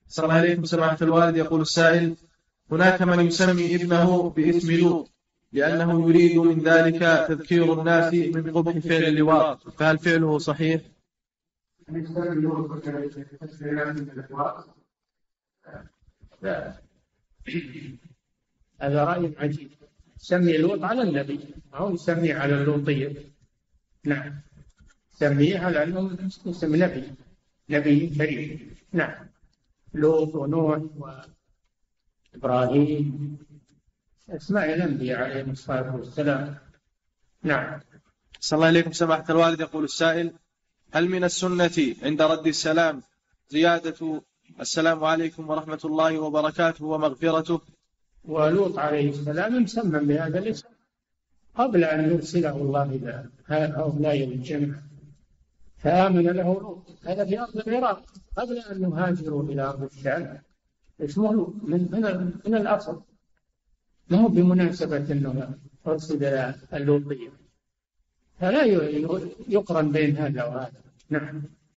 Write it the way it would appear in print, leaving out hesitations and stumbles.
السلام عليكم سماحة الوالد. يقول السائل: هناك من يسمي ابنه باسم لوط لأنه يريد من ذلك تذكير الناس من قبح فعل اللواط، فهل فعله صحيح؟ لا، هذا رأي عجيب. سمي لوط على النبي أو يسميه على اللوطية. نعم، سميه على أنه اسم نبي كريم. نعم، لوط ونوح وإبراهيم أسماء الأنبياء عليهم الصلاة والسلام. نعم. صلى الله عليكم سماحة الوالد. يقول السائل: هل من السنة عند رد السلام زيادة السلام عليكم ورحمة الله وبركاته ومغفرته؟ ولوط عليه السلام مسمى بهذا الاسم قبل أن يرسله الله إلى هؤلاء الجمع، فآمن له لوط. هذا في أرض العراق قبل أن يهاجروا إلى أرض الشام. اسمه لوط من الأصل، ما هو بمناسبة أنه أرسل إلى اللوطية، فلا يقرن بين هذا وهذا. نعم.